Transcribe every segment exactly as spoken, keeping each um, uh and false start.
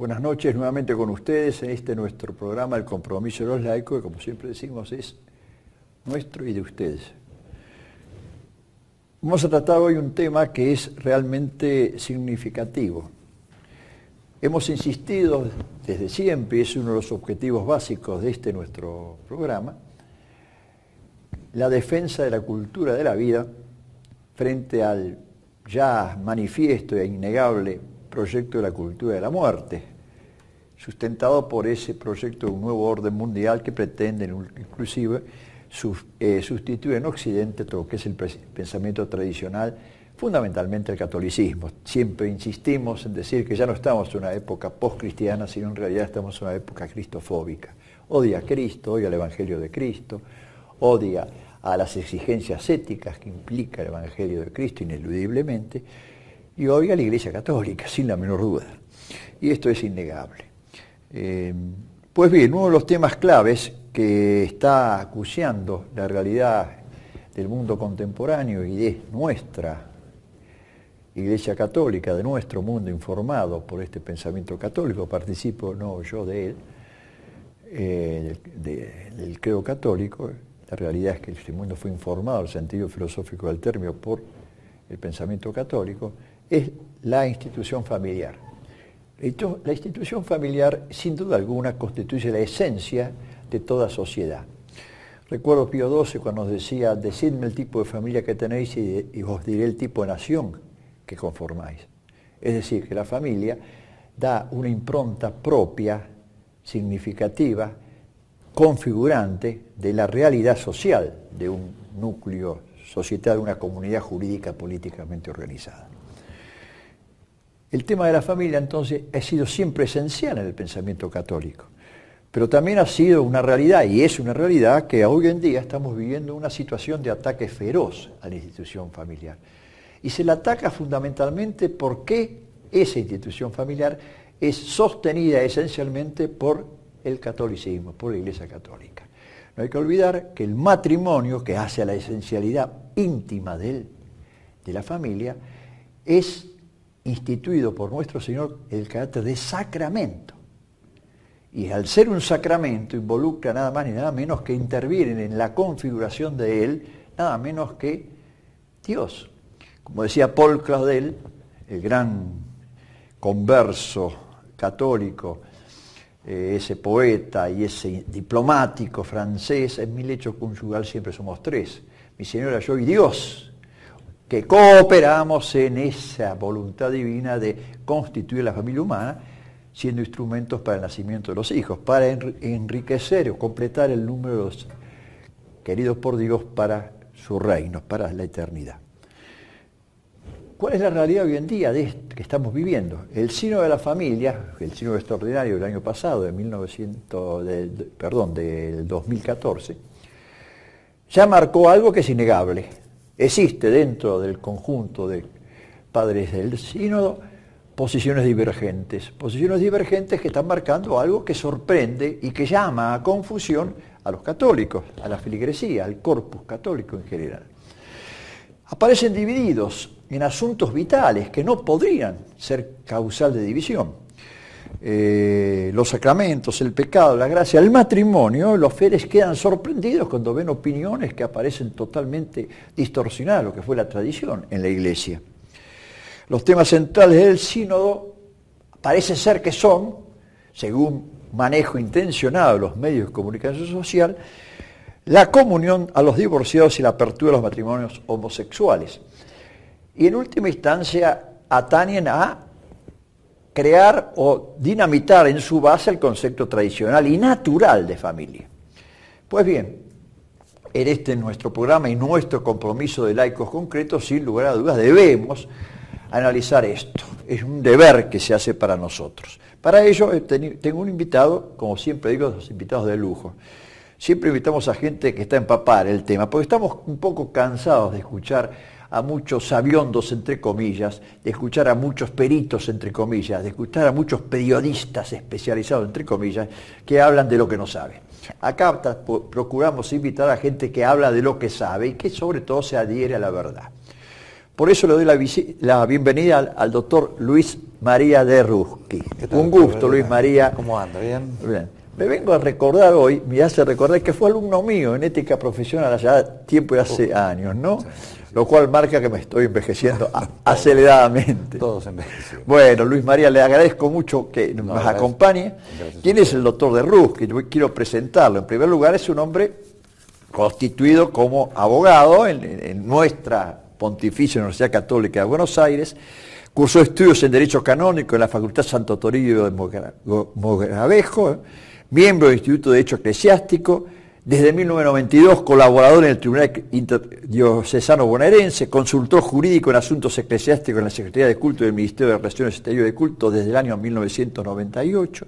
Buenas noches nuevamente con ustedes en este nuestro programa El Compromiso de los Laicos, que como siempre decimos es nuestro y de ustedes. Vamos a tratar hoy un tema que es realmente significativo. Hemos insistido desde siempre, y es uno de los objetivos básicos de este nuestro programa, la defensa de la cultura de la vida frente al ya manifiesto e innegable proyecto de la cultura de la muerte, sustentado por ese proyecto de un nuevo orden mundial que pretende inclusive eh, sustituir en Occidente todo lo que es el pensamiento tradicional, fundamentalmente el catolicismo. Siempre insistimos en decir que ya no estamos en una época post-cristiana, sino en realidad estamos en una época cristofóbica. Odia a Cristo, odia al Evangelio de Cristo, odia a las exigencias éticas que implica el Evangelio de Cristo ineludiblemente, y odia a la Iglesia Católica, sin la menor duda. Y esto es innegable. Eh, pues bien, uno de los temas claves que está acuciando la realidad del mundo contemporáneo y de nuestra Iglesia Católica, de nuestro mundo informado por este pensamiento católico, participo no yo de él, eh, de, de, del credo católico. La realidad es que este mundo fue informado, en el sentido filosófico del término, por el pensamiento católico, es la institución familiar. La institución familiar, sin duda alguna, constituye la esencia de toda sociedad. Recuerdo Pío doce cuando nos decía, decidme el tipo de familia que tenéis y, y os diré el tipo de nación que conformáis. Es decir, que la familia da una impronta propia, significativa, configurante de la realidad social de un núcleo societal, de una comunidad jurídica políticamente organizada. El tema de la familia, entonces, ha sido siempre esencial en el pensamiento católico, pero también ha sido una realidad, y es una realidad, que hoy en día estamos viviendo una situación de ataque feroz a la institución familiar. Y se la ataca fundamentalmente porque esa institución familiar es sostenida esencialmente por el catolicismo, por la Iglesia Católica. No hay que olvidar que el matrimonio, que hace a la esencialidad íntima de, él, de la familia, es instituido por nuestro Señor el carácter de sacramento. Y al ser un sacramento involucra nada más ni nada menos que intervienen en la configuración de él, nada menos que Dios. Como decía Paul Claudel, el gran converso católico, eh, ese poeta y ese diplomático francés, en mi lecho conyugal siempre somos tres, mi señora, yo y Dios, que cooperamos en esa voluntad divina de constituir la familia humana, siendo instrumentos para el nacimiento de los hijos, para enriquecer o completar el número de los queridos por Dios para su reino, para la eternidad. ¿Cuál es la realidad hoy en día de esto que estamos viviendo? El Sínodo de la Familia, el Sínodo extraordinario del año pasado, de mil novecientos, de, de, perdón, del dos mil catorce, ya marcó algo que es innegable. Existe dentro del conjunto de padres del sínodo posiciones divergentes, posiciones divergentes que están marcando algo que sorprende y que llama a confusión a los católicos, a la feligresía, al corpus católico en general. Aparecen divididos en asuntos vitales que no podrían ser causal de división. Eh, los sacramentos, el pecado, la gracia, el matrimonio, los fieles quedan sorprendidos cuando ven opiniones que aparecen totalmente distorsionadas, lo que fue la tradición en la Iglesia. Los temas centrales del sínodo parece ser que son, según manejo intencionado de los medios de comunicación social, la comunión a los divorciados y la apertura de los matrimonios homosexuales. Y en última instancia atañen a crear o dinamitar en su base el concepto tradicional y natural de familia. Pues bien, en este nuestro programa y nuestro compromiso de laicos concretos, sin lugar a dudas, debemos analizar esto. Es un deber que se hace para nosotros. Para ello tengo un invitado, como siempre digo, los invitados de lujo. Siempre invitamos a gente que está empapada en el tema, porque estamos un poco cansados de escuchar a muchos sabiondos, entre comillas, de escuchar a muchos peritos, entre comillas, de escuchar a muchos periodistas especializados, entre comillas, que hablan de lo que no saben. Acá procuramos invitar a gente que habla de lo que sabe y que sobre todo se adhiere a la verdad. Por eso le doy la, la bienvenida al, al doctor Luis María de Ruski. Un gusto, Luis María. ¿Cómo anda? ¿Bien? Bien. Me vengo a recordar hoy, me hace recordar que fue alumno mío en ética profesional allá tiempo y hace uh, años, ¿no? Sí, sí, sí, Lo cual marca que me estoy envejeciendo a, aceleradamente. Todos envejecidos. Bueno, Luis María, le agradezco mucho que no, nos gracias, acompañe. Gracias. ¿Quién es el doctor de Ruski? Yo quiero presentarlo. En primer lugar, es un hombre constituido como abogado en, en, en nuestra Pontificia Universidad Católica de Buenos Aires. Cursó estudios en Derecho Canónico en la Facultad Santo Toribio de Mogrovejo, miembro del Instituto de Derecho Eclesiástico, desde mil novecientos noventa y dos colaborador en el Tribunal Interdiocesano Bonaerense, consultor jurídico en asuntos eclesiásticos en la Secretaría de Culto del Ministerio de Relaciones Exteriores de Culto desde el año mil novecientos noventa y ocho.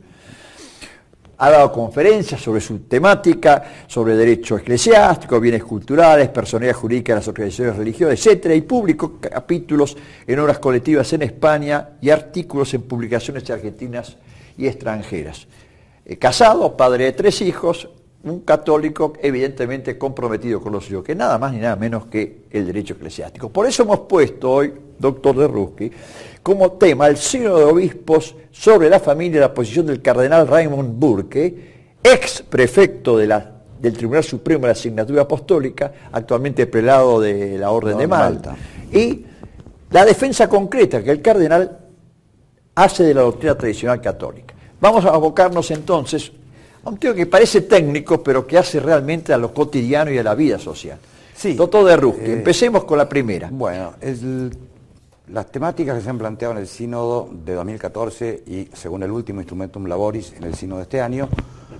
Ha dado conferencias sobre su temática, sobre derecho eclesiástico, bienes culturales, personalidad jurídica de las organizaciones religiosas, etcétera, y publicó capítulos en obras colectivas en España y artículos en publicaciones argentinas y extranjeras. Eh, casado, padre de tres hijos, un católico evidentemente comprometido con lo suyo, que nada más ni nada menos que el derecho eclesiástico. Por eso hemos puesto hoy, doctor de Ruski, como tema el Sínodo de Obispos sobre la familia y la posición del cardenal Raymond Burke, ex prefecto de la, del Tribunal Supremo de la Asignatura Apostólica, actualmente prelado de la Orden no, de Malta, Malta, y la defensa concreta que el cardenal hace de la doctrina tradicional católica. Vamos a abocarnos entonces a un tema que parece técnico, pero que hace realmente a lo cotidiano y a la vida social. Sí, doctor de Ruski, eh, empecemos con la primera. Bueno, el, las temáticas que se han planteado en el Sínodo de dos mil catorce y según el último Instrumentum Laboris en el Sínodo de este año,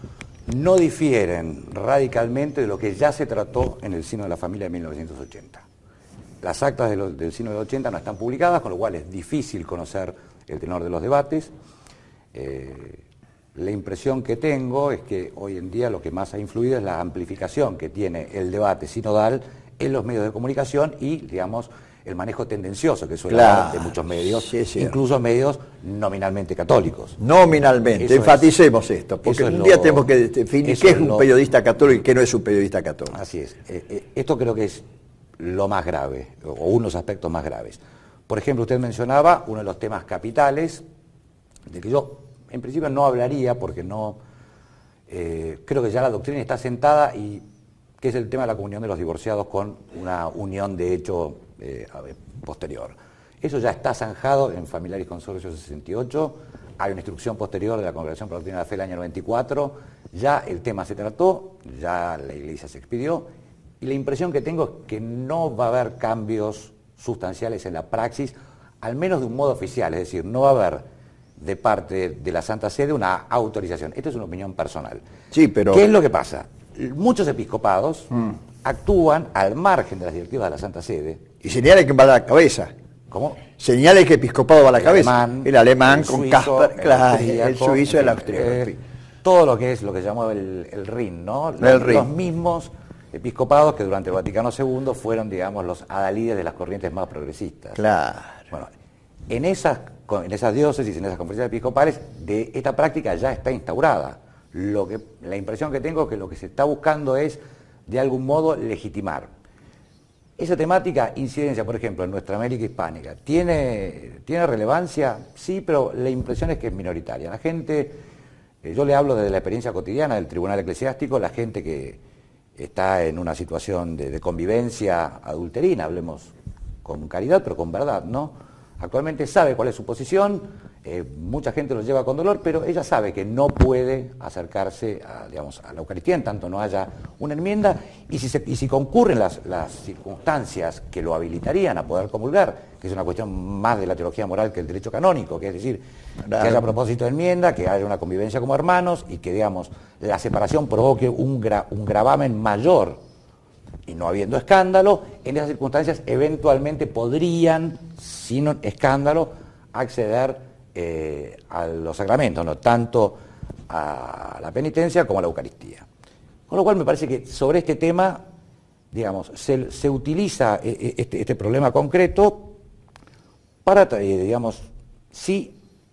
no difieren radicalmente de lo que ya se trató en el Sínodo de la Familia de mil novecientos ochenta. Las actas de lo, del Sínodo de ochenta no están publicadas, con lo cual es difícil conocer el tenor de los debates. Eh, la impresión que tengo es que hoy en día lo que más ha influido es la amplificación que tiene el debate sinodal en los medios de comunicación y, digamos, el manejo tendencioso que suele claro, haber de muchos medios, sí, sí. incluso medios nominalmente católicos. Nominalmente, eso enfaticemos es, esto, porque un día lo, tenemos que definir qué es un lo, periodista católico y qué no es un periodista católico. Así es. Eh, eh, esto creo que es lo más grave, o, o unos aspectos más graves. Por ejemplo, usted mencionaba uno de los temas capitales, de que yo en principio no hablaría, porque no eh, creo que ya la doctrina está sentada, y que es el tema de la comunión de los divorciados con una unión de hecho eh, posterior. Eso ya está zanjado en Familiaris Consorcio sesenta y ocho, hay una instrucción posterior de la Congregación para la Doctrina de la Fe del año noventa y cuatro, ya el tema se trató, ya la Iglesia se expidió, y la impresión que tengo es que no va a haber cambios sustanciales en la praxis, al menos de un modo oficial, es decir, no va a haber de parte de la Santa Sede una autorización. Esto es una opinión personal. Sí, pero... ¿Qué es lo que pasa? Muchos episcopados mm. actúan al margen de las directivas de la Santa Sede. Y señala que va a la cabeza. ¿Cómo? Señala que el episcopado va a la el cabeza. Alemán, el alemán el con suizo, Casper, el, claro, el suizo y el austríaco. Eh, en fin. Todo lo que es lo que llamamos el, el R I N, ¿no? Los, el R I N. Los mismos episcopados que durante el Vaticano segundo fueron, digamos, los adalides de las corrientes más progresistas. Claro. Bueno, en esas, en esas diócesis, en esas conferencias episcopales, de esta práctica ya está instaurada. Lo que, la impresión que tengo es que lo que se está buscando es, de algún modo, legitimar. Esa temática, incidencia, por ejemplo, en nuestra América hispánica, ¿tiene, ¿tiene relevancia? Sí, pero la impresión es que es minoritaria. La gente, eh, yo le hablo desde la experiencia cotidiana del Tribunal Eclesiástico, la gente que está en una situación de, de convivencia adulterina, hablemos con caridad, pero con verdad, ¿no? Actualmente sabe cuál es su posición, eh, mucha gente lo lleva con dolor, pero ella sabe que no puede acercarse a, digamos, a la Eucaristía en tanto no haya una enmienda, y si, se, y si concurren las, las circunstancias que lo habilitarían a poder comulgar, que es una cuestión más de la teología moral que el derecho canónico, que es decir, claro, que haya propósito de enmienda, que haya una convivencia como hermanos y que, digamos, la separación provoque un, gra, un gravamen mayor, y no habiendo escándalo, en esas circunstancias eventualmente podrían, sin escándalo, acceder eh, a los sacramentos, ¿no? Tanto a la penitencia como a la Eucaristía. Con lo cual me parece que sobre este tema, digamos, se, se utiliza este, este problema concreto para, eh, digamos, sí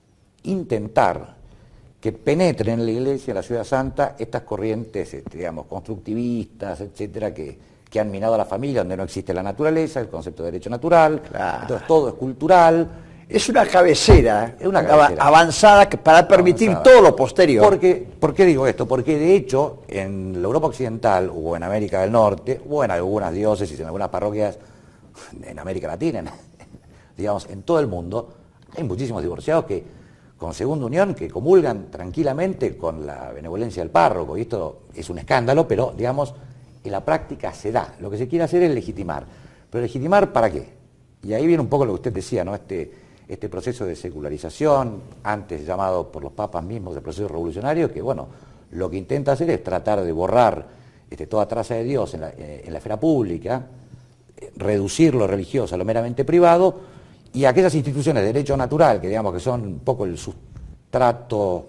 intentar que penetren en la Iglesia, en la Ciudad Santa, estas corrientes, este, digamos, constructivistas, etcétera, que que han minado a la familia, donde no existe la naturaleza, el concepto de derecho natural, claro. Entonces todo es cultural. Es una cabecera, es una cabecera avanzada para permitir avanzada. todo lo posterior. Porque, ¿Por qué digo esto? Porque de hecho en la Europa Occidental o en América del Norte, o en algunas diócesis, en algunas parroquias en América Latina, en, digamos, en todo el mundo, hay muchísimos divorciados que con segunda unión que comulgan tranquilamente con la benevolencia del párroco, y esto es un escándalo, pero digamos, en la práctica se da. Lo que se quiere hacer es legitimar. ¿Pero legitimar para qué? Y ahí viene un poco lo que usted decía, ¿no? Este, este proceso de secularización, antes llamado por los papas mismos de proceso revolucionario, que bueno, lo que intenta hacer es tratar de borrar este, toda traza de Dios en la, en la esfera pública, reducir lo religioso a lo meramente privado, y aquellas instituciones de derecho natural, que digamos que son un poco el sustrato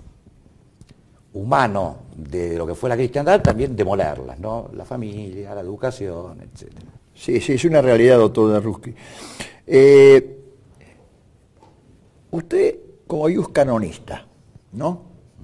humano de lo que fue la cristiandad, también demolerlas, ¿no? La familia, la educación, etcétera. Sí, sí, es una realidad, doctor Darruski. Eh, usted, como ius canonista, ¿no?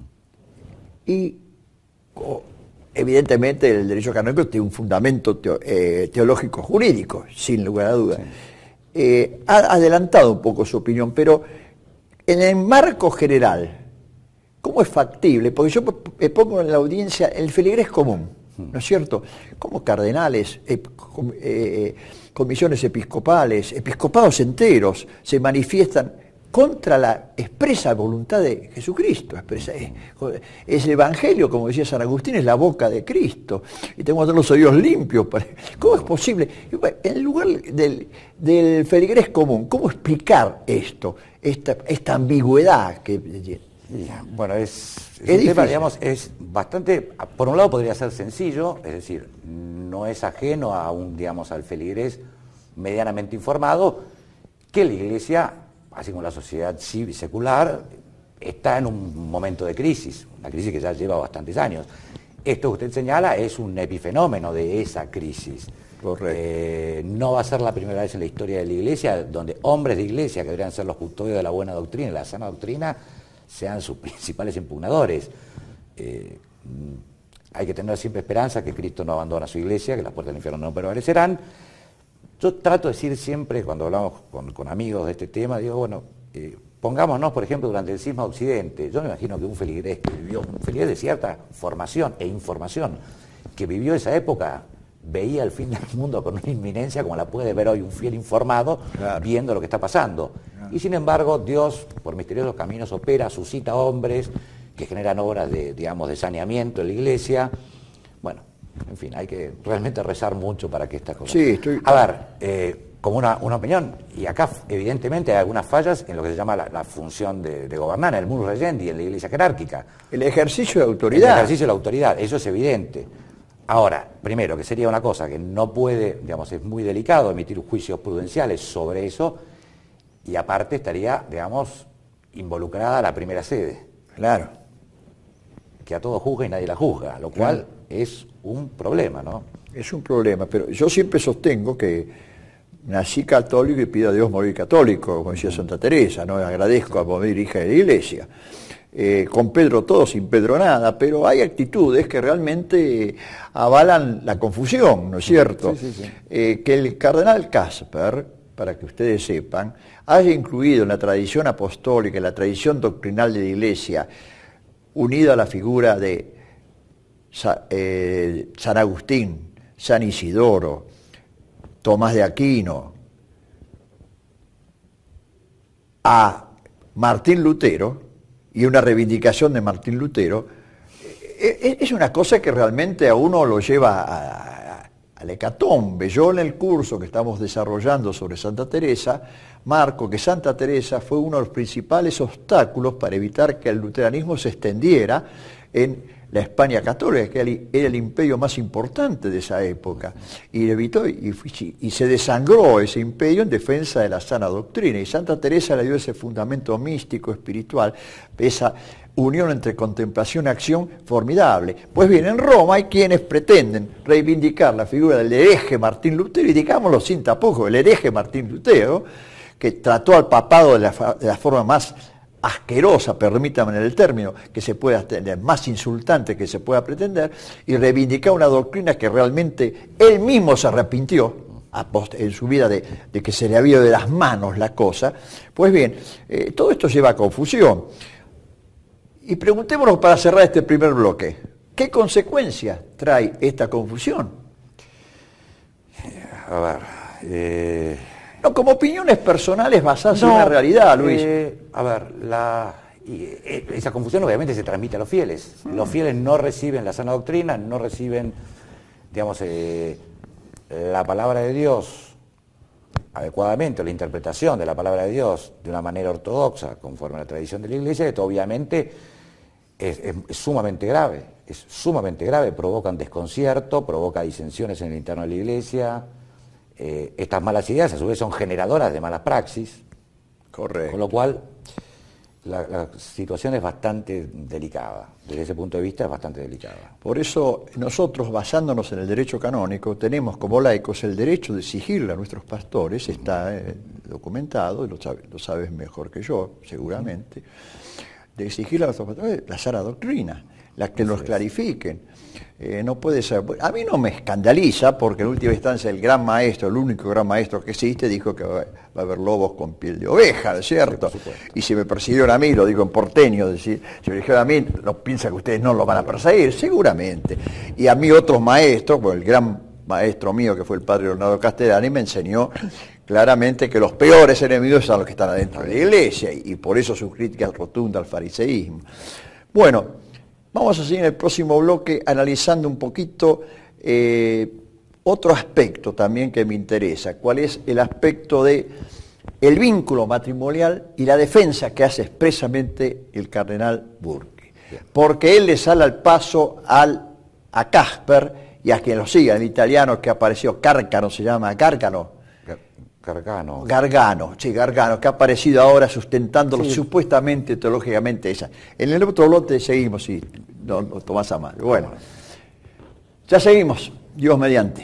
Y oh, evidentemente el derecho canónico tiene un fundamento teo, eh, teológico jurídico, sin lugar a dudas. Sí. Eh, ha adelantado un poco su opinión, pero en el marco general, ¿cómo es factible? Porque yo pongo en la audiencia el feligrés común, ¿no es cierto? ¿Cómo cardenales, eh, com, eh, comisiones episcopales, episcopados enteros se manifiestan contra la expresa voluntad de Jesucristo? Expresa, es, es el Evangelio, como decía San Agustín, es la boca de Cristo, y tenemos que tener los oídos limpios. Para, ¿cómo es posible? En lugar del, del feligrés común, ¿cómo explicar esto, esta, esta ambigüedad que... Bueno, es, es, es un tema, digamos, es bastante, por un lado podría ser sencillo, es decir, no es ajeno a un, digamos, al feligrés medianamente informado, que la Iglesia, así como la sociedad civil secular, está en un momento de crisis, una crisis que ya lleva bastantes años. Esto que usted señala es un epifenómeno de esa crisis. Correcto. Eh, no va a ser la primera vez en la historia de la Iglesia donde hombres de Iglesia, que deberían ser los custodios de la buena doctrina y la sana doctrina, sean sus principales impugnadores. Eh, hay que tener siempre esperanza que Cristo no abandona su Iglesia, que las puertas del infierno no prevalecerán. Yo trato de decir siempre, cuando hablamos con, con amigos de este tema, digo, bueno, eh, pongámonos, por ejemplo, durante el cisma Occidente. Yo me imagino que un feligrés que vivió, un feligrés de cierta formación e información, que vivió esa época, veía el fin del mundo con una inminencia como la puede ver hoy un fiel informado, claro, viendo lo que está pasando. Claro. Y sin embargo, Dios, por misteriosos caminos, opera, suscita hombres que generan obras de, digamos, de saneamiento en la Iglesia. Bueno, en fin, hay que realmente rezar mucho para que estas cosas... Sí, estoy... A ver, eh, como una, una opinión, y acá evidentemente hay algunas fallas en lo que se llama la, la función de, de gobernar, en el munus regendi, en la Iglesia jerárquica. El ejercicio de autoridad. El ejercicio de la autoridad, eso es evidente. Ahora, primero, que sería una cosa que no puede, digamos, es muy delicado emitir juicios prudenciales sobre eso, y aparte estaría, digamos, involucrada la primera sede. Claro. Que a todos juzga y nadie la juzga, lo cual claro, es un problema, ¿no? Es un problema, pero yo siempre sostengo que nací católico y pido a Dios morir católico, como decía Santa Teresa, ¿no? Agradezco a morir hija de la Iglesia. Eh, con Pedro todo, sin Pedro nada, pero hay actitudes que realmente avalan la confusión, ¿no es cierto? Sí, sí, sí. Eh, que el cardenal Casper, para que ustedes sepan, haya incluido en la tradición apostólica, en la tradición doctrinal de la Iglesia, unido a la figura de eh, San Agustín, San Isidoro, Tomás de Aquino, a Martín Lutero, y una reivindicación de Martín Lutero, es una cosa que realmente a uno lo lleva a, a, al hecatombe. Yo en el curso que estamos desarrollando sobre Santa Teresa, marco que Santa Teresa fue uno de los principales obstáculos para evitar que el luteranismo se extendiera en la España católica, que era el imperio más importante de esa época, y evitó y, y se desangró ese imperio en defensa de la sana doctrina, y Santa Teresa le dio ese fundamento místico, espiritual, esa unión entre contemplación y acción formidable. Pues bien, en Roma hay quienes pretenden reivindicar la figura del hereje Martín Lutero, y digámoslo sin tapujos, el hereje Martín Lutero, que trató al papado de la, de la forma más asquerosa, permítanme el término, que se pueda tener, más insultante que se pueda pretender, y reivindicar una doctrina que realmente él mismo se arrepintió en su vida de, de que se le había ido de las manos la cosa. Pues bien, eh, todo esto lleva a confusión. Y preguntémonos para cerrar este primer bloque, ¿qué consecuencias trae esta confusión? A ver... Eh... No, como opiniones personales basadas no, en una realidad, Luis. Eh, a ver, la, y, eh, esa confusión obviamente se transmite a los fieles. Hmm. Los fieles no reciben la sana doctrina, no reciben, digamos, eh, la palabra de Dios adecuadamente, o la interpretación de la palabra de Dios de una manera ortodoxa, conforme a la tradición de la Iglesia. Esto obviamente es, es, es sumamente grave, es sumamente grave, provocan desconcierto, provoca disensiones en el interno de la Iglesia. Eh, estas malas ideas a su vez son generadoras de malas praxis. Correcto. Con lo cual la, la situación es bastante delicada, desde ese punto de vista es bastante delicada. Por eso nosotros, basándonos en el derecho canónico, tenemos como laicos el derecho de exigirle a nuestros pastores, está eh, documentado, y lo, sabe, lo sabes mejor que yo, seguramente, de exigirle a nuestros pastores la sana doctrina, la que nos clarifiquen. Eh, no puede ser. A mí no me escandaliza, porque en última instancia el gran maestro, el único gran maestro que existe, dijo que va, va a haber lobos con piel de oveja, ¿no es cierto? Sí, y si me persiguieron a mí, lo digo en porteño, es decir, si me dijeron a mí, no piensa que ustedes no lo van a perseguir, seguramente. Y a mí otros maestros, pues el gran maestro mío que fue el padre Leonardo Castellani, me enseñó claramente que los peores enemigos son los que están adentro de la iglesia, y, y por eso su crítica rotunda al fariseísmo. Bueno, vamos a seguir en el próximo bloque analizando un poquito eh, otro aspecto también que me interesa, cuál es el aspecto de el vínculo matrimonial y la defensa que hace expresamente el cardenal Burke. Porque él le sale al paso al, a Casper y a quien lo siga, el italiano que apareció, Cárcano se llama, Cárcano. Gargano. Gargano, sí, Gargano, que ha aparecido ahora sustentándolo sí. supuestamente, teológicamente, esa. En el otro lote seguimos, sí, no, no tomás a mal. Bueno, ya seguimos, Dios mediante.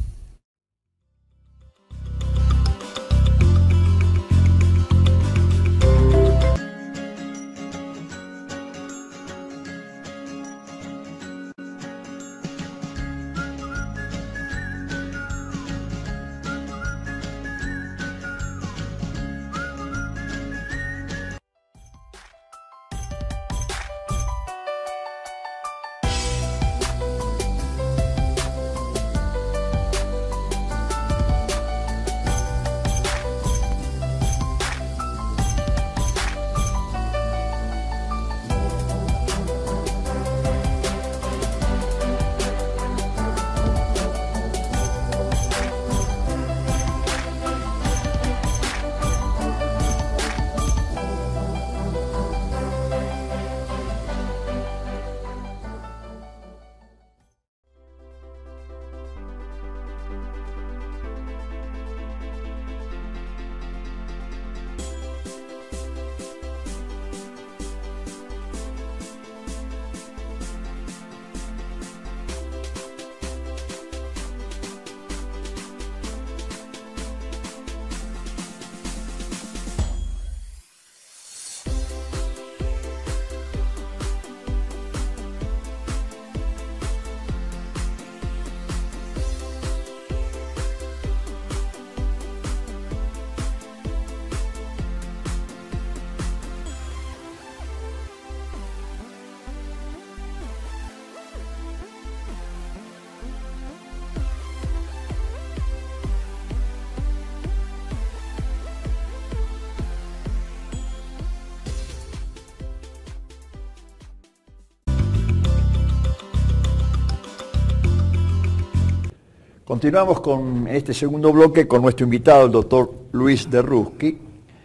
Continuamos con, en este segundo bloque con nuestro invitado, el doctor Luis de Ruschi,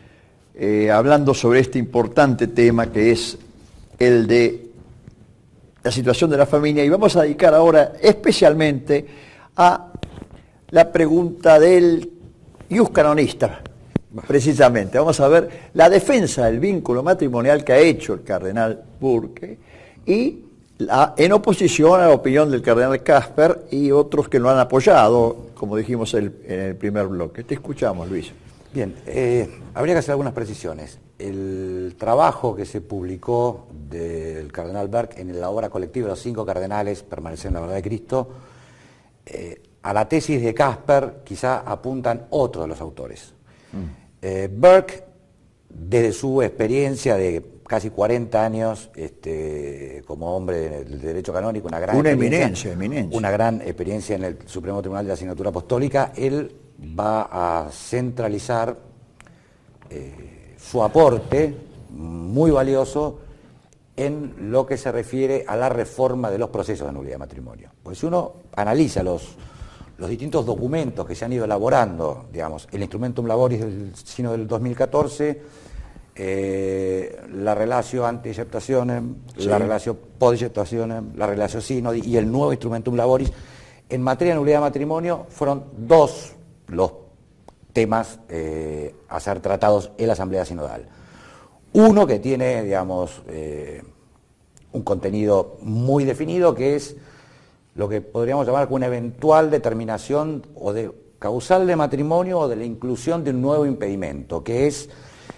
eh, hablando sobre este importante tema que es el de la situación de la familia, y vamos a dedicar ahora especialmente a la pregunta del ius canonista, precisamente. Vamos a ver la defensa del vínculo matrimonial que ha hecho el cardenal Burke y La, en oposición a la opinión del cardenal Casper y otros que lo han apoyado, como dijimos el, en el primer bloque. Te escuchamos, Luis. Bien, eh, habría que hacer algunas precisiones. El, el trabajo que se publicó del cardenal Berg en la obra colectiva de los cinco cardenales permanecen en la verdad de Cristo, eh, a la tesis de Casper quizá apuntan otros de los autores. Mm. Eh, Berg, desde su experiencia de casi cuarenta años este, como hombre del derecho canónico, una gran una eminencia, eminencia. una gran experiencia en el Supremo Tribunal de la Asignatura Apostólica, él va a centralizar eh, su aporte muy valioso en lo que se refiere a la reforma de los procesos de nulidad de matrimonio. Pues si uno analiza los, los distintos documentos que se han ido elaborando, digamos, el Instrumentum Laboris del sino del dos mil catorce, Eh, la relación anti-exceptaciones, sí. la relación pod-exceptaciones, la relación sinodi y el nuevo Instrumentum Laboris, en materia de nulidad de matrimonio fueron dos los temas eh, a ser tratados en la Asamblea Sinodal. Uno que tiene, digamos, eh, un contenido muy definido, que es lo que podríamos llamar una eventual determinación o de causal de matrimonio o de la inclusión de un nuevo impedimento, que es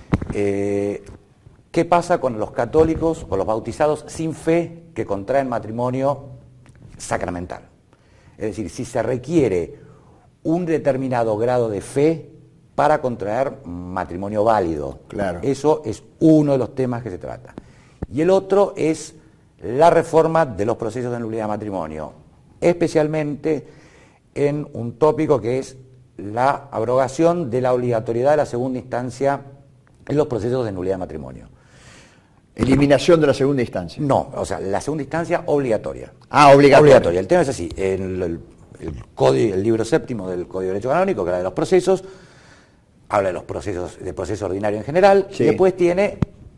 Eh, ¿qué pasa con los católicos o los bautizados sin fe que contraen matrimonio sacramental? Es decir, si se requiere un determinado grado de fe para contraer matrimonio válido. Claro. Eso es uno de los temas que se trata. Y el otro es la reforma de los procesos de nulidad de matrimonio, especialmente en un tópico que es la abrogación de la obligatoriedad de la segunda instancia en los procesos de nulidad de matrimonio. Eliminación de la segunda instancia. No, o sea, la segunda instancia obligatoria. Ah, obligatoria. Obligatoria. El tema es así, en el, el, el, código, el libro séptimo del Código de Derecho Canónico, que habla de los procesos, habla de los procesos, de proceso ordinario en general, sí. Y después tiene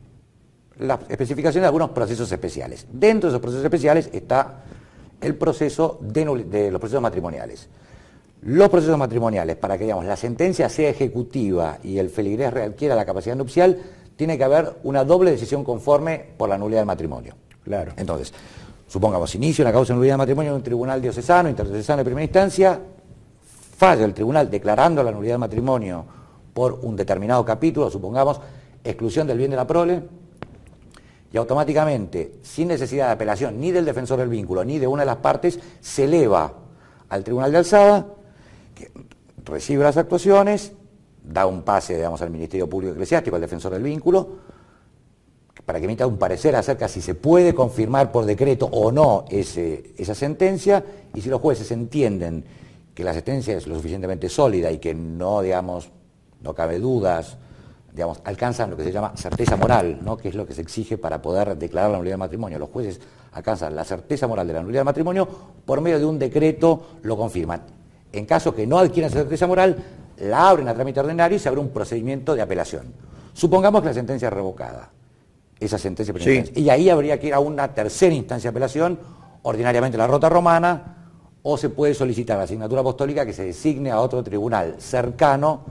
la especificación de algunos procesos especiales. Dentro de esos procesos especiales está el proceso de, de los procesos matrimoniales. Los procesos matrimoniales, para que digamos, la sentencia sea ejecutiva y el feligrés readquiera la capacidad nupcial, tiene que haber una doble decisión conforme por la nulidad del matrimonio. Claro. Entonces, supongamos, inicio una causa de nulidad de matrimonio en un tribunal diocesano, interdiocesano de primera instancia, falla el tribunal declarando la nulidad del matrimonio por un determinado capítulo, supongamos, exclusión del bien de la prole, y automáticamente, sin necesidad de apelación ni del defensor del vínculo, ni de una de las partes, se eleva al tribunal de alzada, que recibe las actuaciones, da un pase, digamos, al Ministerio Público Eclesiástico, al defensor del vínculo, para que emita un parecer acerca si se puede confirmar por decreto o no ese, esa sentencia, y si los jueces entienden que la sentencia es lo suficientemente sólida y que no, digamos, no cabe dudas, digamos, alcanzan lo que se llama certeza moral, ¿no?, que es lo que se exige para poder declarar la nulidad del matrimonio. Los jueces alcanzan la certeza moral de la nulidad del matrimonio, por medio de un decreto lo confirman. En caso que no adquieran esa certeza moral, la abren a trámite ordinario y se abre un procedimiento de apelación. Supongamos que la sentencia es revocada, esa sentencia primera instancia, y ahí habría que ir a una tercera instancia de apelación, ordinariamente la rota romana, o se puede solicitar la asignatura apostólica que se designe a otro tribunal cercano,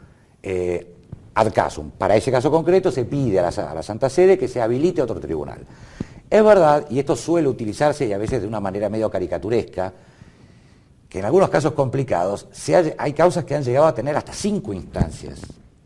eh, ad casum. Para ese caso concreto se pide a la, a la Santa Sede que se habilite otro tribunal. Es verdad, y esto suele utilizarse y a veces de una manera medio caricaturesca, que en algunos casos complicados se ha, hay causas que han llegado a tener hasta cinco instancias,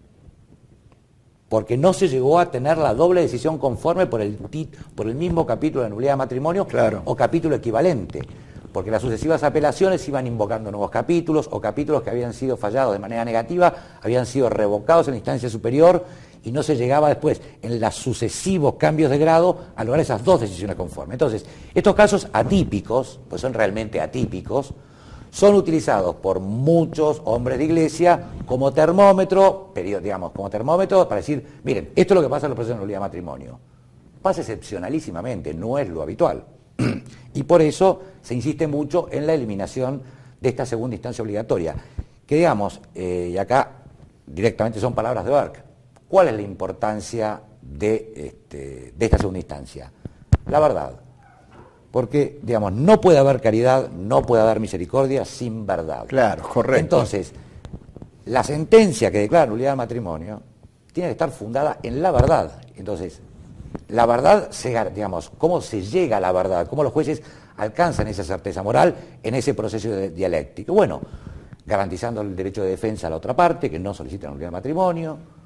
porque no se llegó a tener la doble decisión conforme por el, por el mismo capítulo de nulidad de matrimonio, claro, o capítulo equivalente, porque las sucesivas apelaciones iban invocando nuevos capítulos, o capítulos que habían sido fallados de manera negativa, habían sido revocados en la instancia superior, y no se llegaba después, en los sucesivos cambios de grado, a lograr esas dos decisiones conformes. Entonces, estos casos atípicos, pues son realmente atípicos, son utilizados por muchos hombres de iglesia como termómetro, digamos, como termómetro para decir, miren, esto es lo que pasa en los procesos de nulidad de matrimonio. Pasa excepcionalísimamente, no es lo habitual. Y por eso se insiste mucho en la eliminación de esta segunda instancia obligatoria. Que digamos, eh, y acá directamente son palabras de Berg, ¿cuál es la importancia de, este, de esta segunda instancia? La verdad. Porque, digamos, no puede haber caridad, no puede haber misericordia sin verdad. Claro, correcto. Entonces, la sentencia que declara nulidad del matrimonio tiene que estar fundada en la verdad. Entonces, la verdad, digamos, ¿cómo se llega a la verdad? ¿Cómo los jueces alcanzan esa certeza moral en ese proceso de dialéctico? Bueno, garantizando el derecho de defensa a la otra parte, que no solicita nulidad del matrimonio,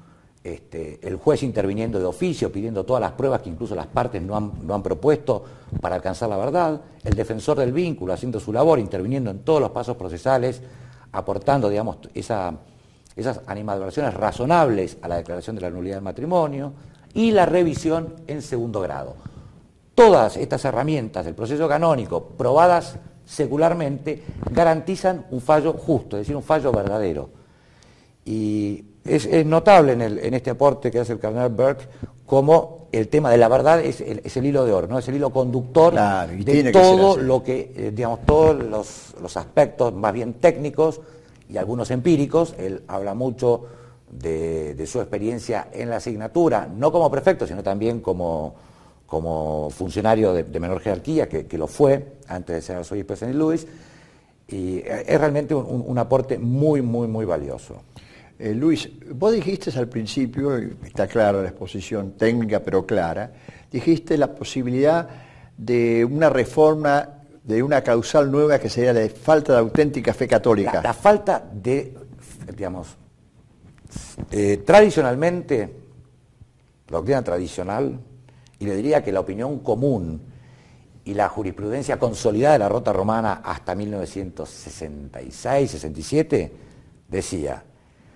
este, el juez interviniendo de oficio, pidiendo todas las pruebas que incluso las partes no han, no han propuesto para alcanzar la verdad, el defensor del vínculo haciendo su labor, interviniendo en todos los pasos procesales, aportando, digamos, esa, esas animadversiones razonables a la declaración de la nulidad del matrimonio, y la revisión en segundo grado. Todas estas herramientas del proceso canónico, probadas secularmente, garantizan un fallo justo, es decir, un fallo verdadero. Y es, es notable en, el, en este aporte que hace el cardenal Burke cómo el tema de la verdad es el, es el hilo de oro, ¿no? Es el hilo conductor claro, de todo lo que, eh, digamos, todos los, los aspectos más bien técnicos y algunos empíricos. Él habla mucho de, de su experiencia en la asignatura, no como prefecto, sino también como, como funcionario de, de menor jerarquía, que, que lo fue antes de ser arzobispo de Saint Louis, y es realmente un, un, un aporte muy, muy, muy valioso. Eh, Luis, vos dijiste al principio, está clara la exposición técnica pero clara, dijiste la posibilidad de una reforma, de una causal nueva que sería la falta de auténtica fe católica. La, la falta de, digamos, eh, tradicionalmente, la doctrina tradicional, y le diría que la opinión común y la jurisprudencia consolidada de la Rota Romana hasta mil novecientos sesenta y seis, sesenta y siete, decía: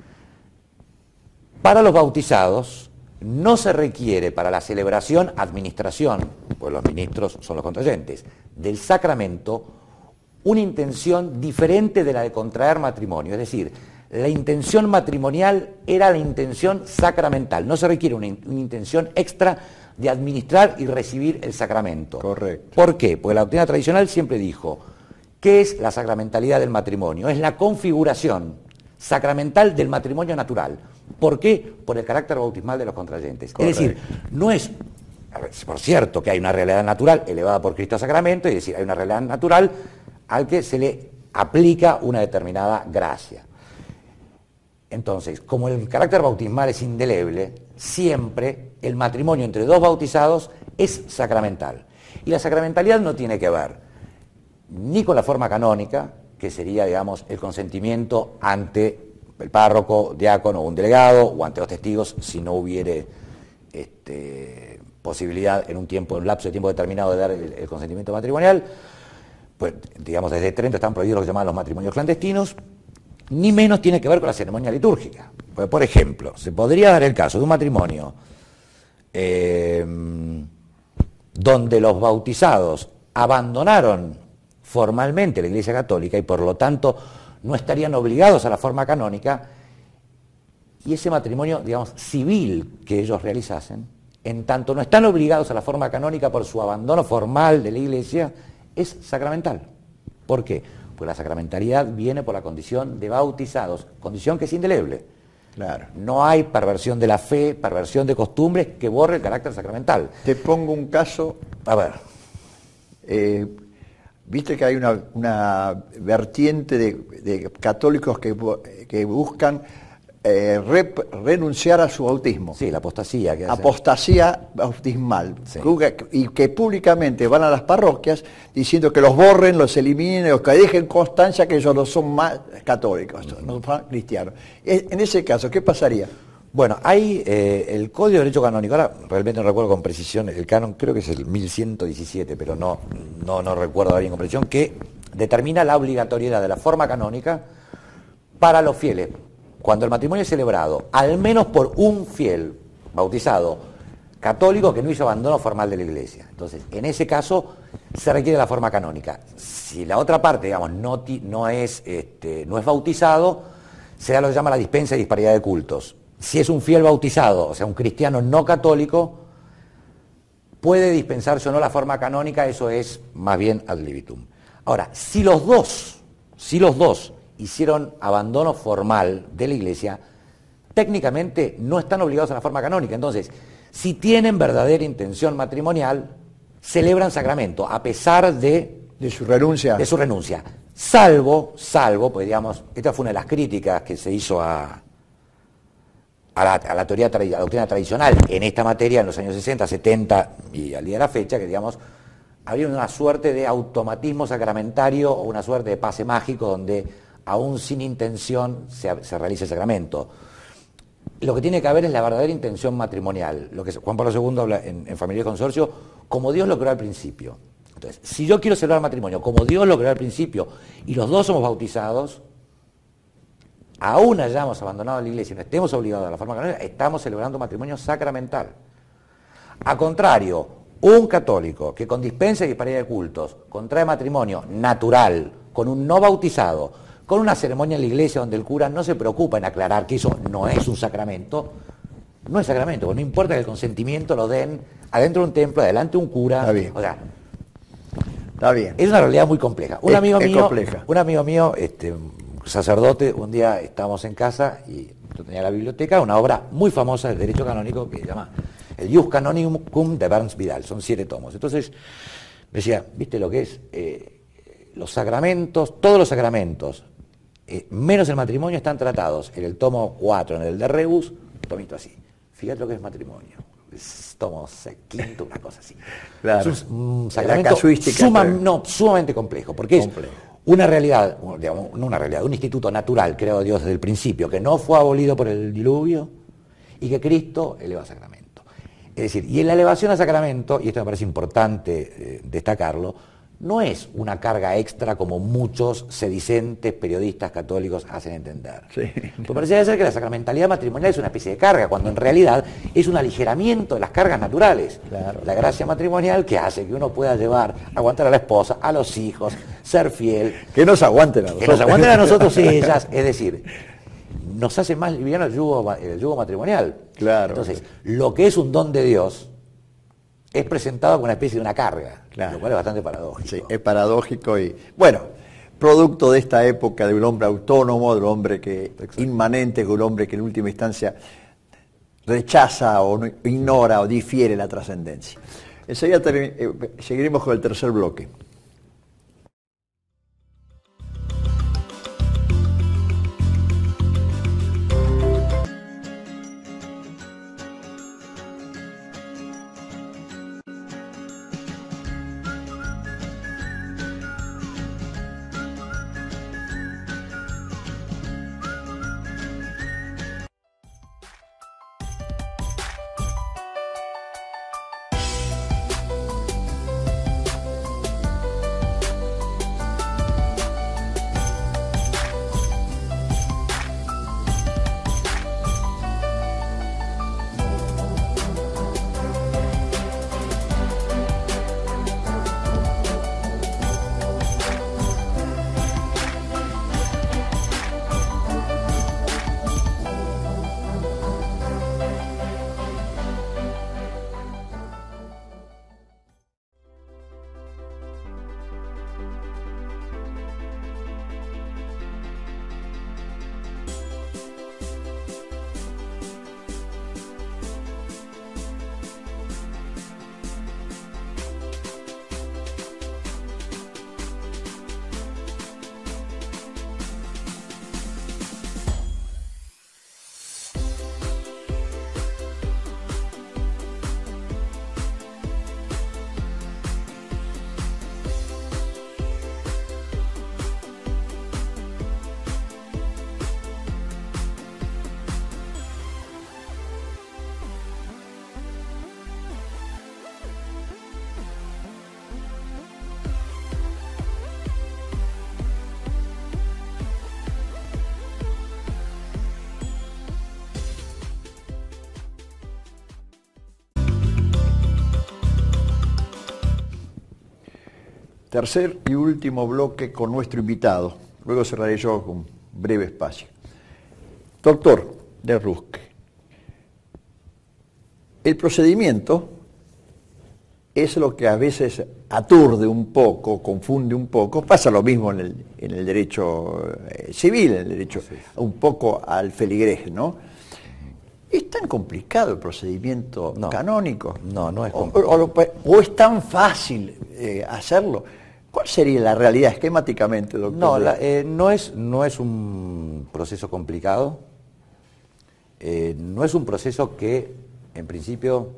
para los bautizados no se requiere para la celebración, administración, pues los ministros son los contrayentes, del sacramento, una intención diferente de la de contraer matrimonio. Es decir, la intención matrimonial era la intención sacramental. No se requiere una, una intención extra de administrar y recibir el sacramento. Correcto. ¿Por qué? Porque la doctrina tradicional siempre dijo, ¿qué es la sacramentalidad del matrimonio? Es la configuración sacramental del matrimonio natural. ¿Por qué? Por el carácter bautismal de los contrayentes. Correcto. Es decir, no es, por cierto, que hay una realidad natural elevada por Cristo a sacramento, es decir, hay una realidad natural al que se le aplica una determinada gracia. Entonces, como el carácter bautismal es indeleble, siempre el matrimonio entre dos bautizados es sacramental. Y la sacramentalidad no tiene que ver ni con la forma canónica, que sería, digamos, el consentimiento ante el párroco, diácono o un delegado, o ante los testigos, si no hubiere este, posibilidad en un tiempo, en un lapso de tiempo determinado de dar el, el consentimiento matrimonial. Pues, digamos, desde Trento están prohibidos lo que llaman los matrimonios clandestinos, ni menos tiene que ver con la ceremonia litúrgica. Pues, por ejemplo, se podría dar el caso de un matrimonio eh, donde los bautizados abandonaron formalmente la Iglesia Católica y por lo tanto no estarían obligados a la forma canónica, y ese matrimonio, digamos, civil que ellos realizasen, en tanto no están obligados a la forma canónica por su abandono formal de la Iglesia, es sacramental. ¿Por qué? Pues la sacramentalidad viene por la condición de bautizados, condición que es indeleble. Claro. No hay perversión de la fe, perversión de costumbres que borre el carácter sacramental. Te pongo un caso. A ver. Eh, Viste que hay una, una vertiente de, de católicos que, que buscan eh, re, renunciar a su bautismo. Sí, la apostasía. Que apostasía bautismal. Sí. Y que públicamente van a las parroquias diciendo que los borren, los eliminen, o que dejen constancia que ellos no son más católicos, uh-huh. no son cristianos. En ese caso, ¿qué pasaría? Bueno, hay eh, el Código de Derecho Canónico, ahora realmente no recuerdo con precisión, el canon creo que es el mil ciento diecisiete, pero no, no, no recuerdo bien con precisión, que determina la obligatoriedad de la forma canónica para los fieles. Cuando el matrimonio es celebrado, al menos por un fiel bautizado católico que no hizo abandono formal de la Iglesia. Entonces, en ese caso, se requiere la forma canónica. Si la otra parte, digamos, no, no, es, este, no es bautizado, se da lo que se llama la dispensa y disparidad de cultos. Si es un fiel bautizado, o sea, un cristiano no católico, puede dispensarse o no la forma canónica, eso es más bien ad libitum. Ahora, si los dos, si los dos hicieron abandono formal de la Iglesia, técnicamente no están obligados a la forma canónica. Entonces, si tienen verdadera intención matrimonial, celebran sacramento, a pesar de, de su renuncia. De su renuncia. Salvo, salvo, pues digamos, esta fue una de las críticas que se hizo a... A la, a la teoría, a la doctrina tradicional en esta materia en los años sesenta, setenta y al día de la fecha, que digamos, había una suerte de automatismo sacramentario o una suerte de pase mágico donde aún sin intención se, se realiza el sacramento. lo que tiene que haber es la verdadera intención matrimonial, lo que Juan Pablo segundo habla en, en Familia y Consorcio, como Dios lo creó al principio. Entonces, si yo quiero celebrar matrimonio como Dios lo creó al principio y los dos somos bautizados, aún hayamos abandonado la iglesia y no estemos obligados a la forma canónica, estamos celebrando matrimonio sacramental. A contrario, un católico que con dispensa y disparidad de cultos contrae matrimonio natural con un no bautizado, con una ceremonia en la iglesia donde el cura no se preocupa en aclarar que eso no es un sacramento, no es sacramento, no importa que el consentimiento lo den adentro de un templo, adelante de un cura. Está bien. O sea, está bien. Es una realidad muy compleja. Un es, amigo es mío, compleja. un amigo mío, este, sacerdote, un día estábamos en casa y yo tenía la biblioteca, una obra muy famosa del derecho canónico que se llama el Ius Canonicum de Burns Vidal, son siete tomos. Entonces me decía, ¿viste lo que es? Eh, los sacramentos, todos los sacramentos, eh, menos el matrimonio, están tratados en el tomo cuatro, en el de Rebus, tomito así. Fíjate lo que es matrimonio. Es tomo quinto, una cosa así. Claro. Es un, un sacramento La casuística, suma, pero... no, sumamente complejo, porque complejo. es una realidad, digamos, no una realidad, un instituto natural creado Dios desde el principio, que no fue abolido por el diluvio y que Cristo eleva a sacramento. Es decir, y en la elevación a sacramento, y esto me parece importante eh, destacarlo, no es una carga extra como muchos sedicentes periodistas católicos hacen entender. Sí. Pues parece ser que la sacramentalidad matrimonial es una especie de carga, cuando en realidad es un aligeramiento de las cargas naturales. Claro. La gracia matrimonial que hace que uno pueda llevar, aguantar a la esposa, a los hijos, ser fiel. Que nos aguanten a nosotros. Que nos aguanten a nosotros y ellas, es decir, nos hace más liviano el yugo, el yugo matrimonial. Claro. Entonces, lo que es un don de Dios es presentado como una especie de una carga, claro. Lo cual es bastante paradójico. Sí, es paradójico y, bueno, producto de esta época de un hombre autónomo, de un hombre que Exacto. inmanente, de un hombre que en última instancia rechaza o no, ignora o difiere la trascendencia. Enseguida eh, seguiremos con el tercer bloque. Tercer y último bloque con nuestro invitado. Luego cerraré yo con un breve espacio. Doctor de Rusque, el procedimiento es lo que a veces aturde un poco, confunde un poco. Pasa lo mismo en el, en el derecho eh, civil, en el derecho sí. un poco al feligrés, ¿no? ¿Es tan complicado el procedimiento no, canónico? No, no es complicado. O, o, o es tan fácil eh, hacerlo. ¿Cuál sería la realidad esquemáticamente, doctor? No, la, eh, no, es, no es un proceso complicado. Eh, no es un proceso que, en principio,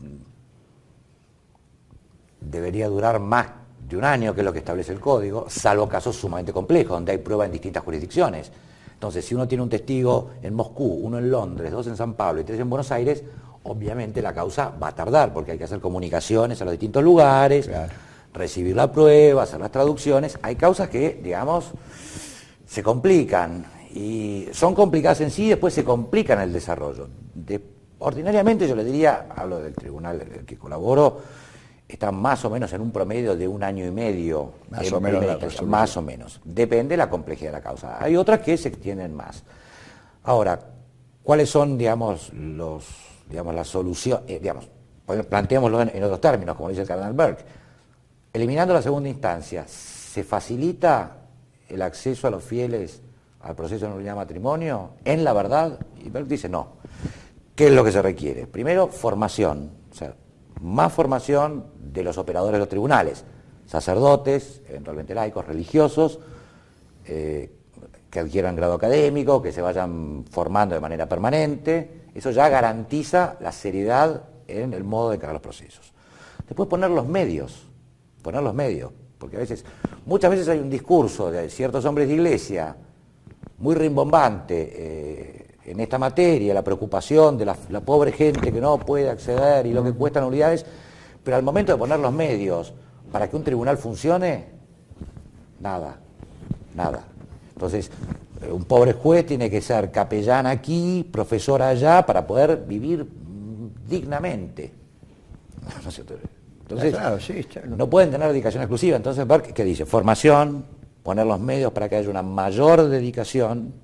debería durar más de un año, que es lo que establece el código, salvo casos sumamente complejos, donde hay prueba en distintas jurisdicciones. Entonces, si uno tiene un testigo en Moscú, uno en Londres, dos en San Pablo y tres en Buenos Aires, obviamente la causa va a tardar, porque hay que hacer comunicaciones a los distintos lugares, claro, recibir la prueba, hacer las traducciones. Hay causas que, digamos, se complican, y son complicadas en sí, y después se complican el desarrollo. De, ordinariamente yo le diría, hablo del tribunal en el que colaboro, está más o menos en un promedio de un año y medio. Más o menos. Más o menos. Depende de la complejidad de la causa. Hay otras que se extienden más. Ahora, ¿cuáles son, digamos, los, digamos, la solución? Eh, digamos, planteémoslo en, en otros términos, como dice el cardenal Burke. Eliminando la segunda instancia, ¿se facilita el acceso a los fieles al proceso de nulidad de matrimonio? En la verdad, y Burke dice no. ¿Qué es lo que se requiere? Primero, formación, o sea, más formación de los operadores de los tribunales, sacerdotes, eventualmente laicos, religiosos, eh, que adquieran grado académico, que se vayan formando de manera permanente. Eso ya garantiza la seriedad en el modo de encarar los procesos. Después poner los medios, poner los medios, porque a veces, muchas veces hay un discurso de ciertos hombres de iglesia muy rimbombante eh, en esta materia, la preocupación de la, la pobre gente que no puede acceder y lo que cuestan nulidades, pero al momento de poner los medios para que un tribunal funcione, nada, nada. Entonces, un pobre juez tiene que ser capellán aquí, profesor allá, para poder vivir dignamente. ¿No es cierto? Entonces, claro, sí, claro, no pueden tener dedicación exclusiva. Entonces, Burke, ¿qué dice? Formación, poner los medios para que haya una mayor dedicación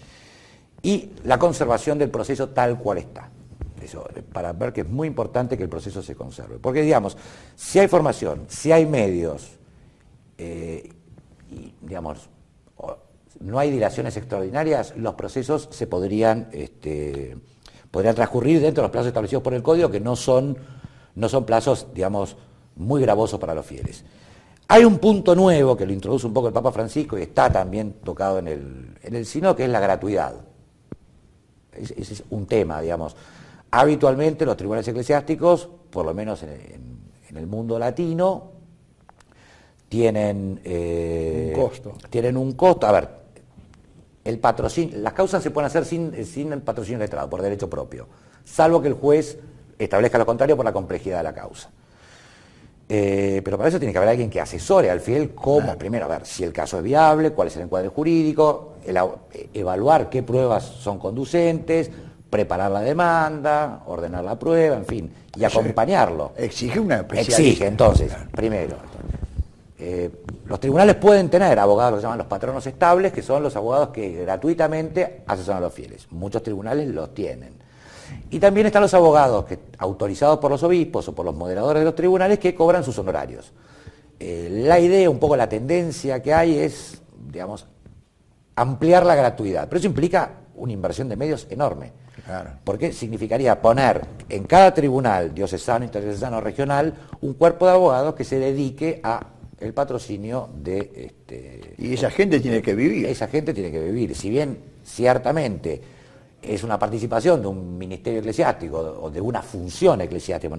y la conservación del proceso tal cual está. Eso, para Burke es muy importante que el proceso se conserve. Porque, digamos, si hay formación, si hay medios, eh, y, digamos, no hay dilaciones extraordinarias, los procesos se podrían, este, podrían transcurrir dentro de los plazos establecidos por el Código, que no son, no son plazos, digamos, muy gravosos para los fieles. Hay un punto nuevo que lo introduce un poco el Papa Francisco y está también tocado en el, en el sínodo, que es la gratuidad. Ese es un tema, digamos. Habitualmente los tribunales eclesiásticos, por lo menos en, en, en el mundo latino, tienen, eh, un costo. Tienen un costo. A ver, el patrocinio, las causas se pueden hacer sin, sin el patrocinio letrado, por derecho propio, salvo que el juez establezca lo contrario por la complejidad de la causa. Eh, pero para eso tiene que haber alguien que asesore al fiel cómo, claro, primero, a ver si el caso es viable, cuál es el encuadre jurídico, el, evaluar qué pruebas son conducentes, preparar la demanda, ordenar la prueba, en fin, y acompañarlo. Exige una especialista. Exige, entonces, claro, primero, eh, los tribunales pueden tener abogados que se llaman los patronos estables, que son los abogados que gratuitamente asesoran a los fieles. Muchos tribunales los tienen. Y también están los abogados que, autorizados por los obispos o por los moderadores de los tribunales, que cobran sus honorarios. Eh, la idea, un poco la tendencia que hay es, digamos, ampliar la gratuidad, pero eso implica una inversión de medios enorme. Claro. Porque significaría poner en cada tribunal diocesano, interdiocesano, regional, un cuerpo de abogados que se dedique a el patrocinio de... Este, y esa gente tiene que vivir. Esa gente tiene que vivir. Si bien, ciertamente, es una participación de un ministerio eclesiástico o de una función eclesiástica,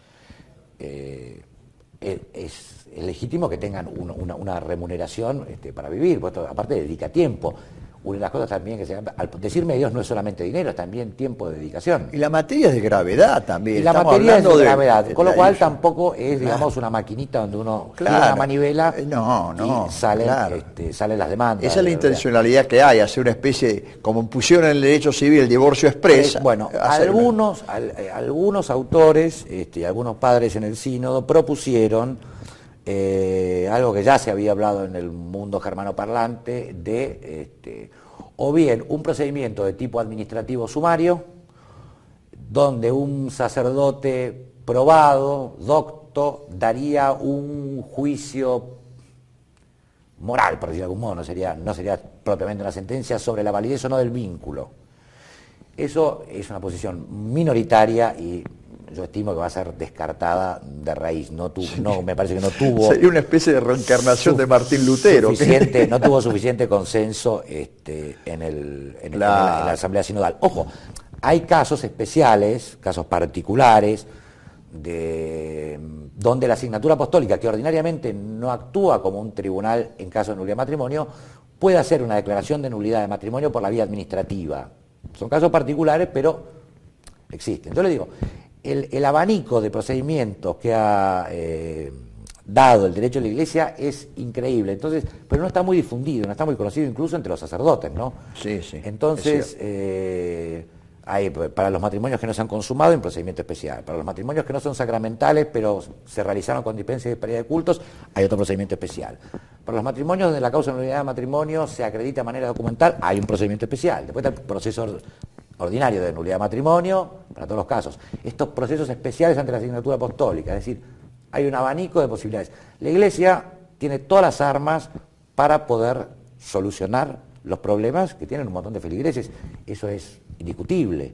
eh, es, es legítimo que tengan una, una, una remuneración este, para vivir, pues esto, aparte dedica tiempo. Una de las cosas también que se llama, al decir medios no es solamente dinero, es también tiempo de dedicación. Y la materia es de gravedad también. Y la Estamos materia es de, de gravedad, de, con lo de cual eso. Tampoco es, digamos, una maquinita donde uno claro, gira una manivela no, no, y salen, claro. este, salen las demandas. Esa es la intencionalidad que hay, hacer una especie, como pusieron en el derecho civil el divorcio expresa. Eh, bueno, algunos, al, eh, algunos autores este, y algunos padres en el sínodo propusieron eh, algo que ya se había hablado en el mundo germanoparlante de... Este, o bien un procedimiento de tipo administrativo sumario, donde un sacerdote probado, docto, daría un juicio moral, por decirlo de algún modo, no sería, no sería propiamente una sentencia sobre la validez o no del vínculo. Eso es una posición minoritaria y yo estimo que va a ser descartada de raíz. No, tu, no me parece que no tuvo... Sería una especie de reencarnación su, de Martín Lutero. Suficiente, no tuvo suficiente consenso este, en, el, en, la... en, la, en la Asamblea Sinodal. Ojo, hay casos especiales, casos particulares, de, donde la asignatura apostólica, que ordinariamente no actúa como un tribunal en caso de nulidad de matrimonio, puede hacer una declaración de nulidad de matrimonio por la vía administrativa. Son casos particulares, pero existen. Yo le digo, el, el abanico de procedimientos que ha eh, dado el derecho de la Iglesia es increíble, entonces, pero no está muy difundido, no está muy conocido incluso entre los sacerdotes, ¿no? Sí, sí. Entonces, eh, hay, para los matrimonios que no se han consumado, hay un procedimiento especial. Para los matrimonios que no son sacramentales, pero se realizaron con dispensa y paridad de cultos, hay otro procedimiento especial. Para los matrimonios donde la causa de nulidad de matrimonio se acredita de manera documental, hay un procedimiento especial. Después está el proceso ordinario de nulidad de matrimonio, para todos los casos. Estos procesos especiales ante la asignatura apostólica, es decir, hay un abanico de posibilidades. La Iglesia tiene todas las armas para poder solucionar los problemas que tienen un montón de feligreses. Eso es indiscutible.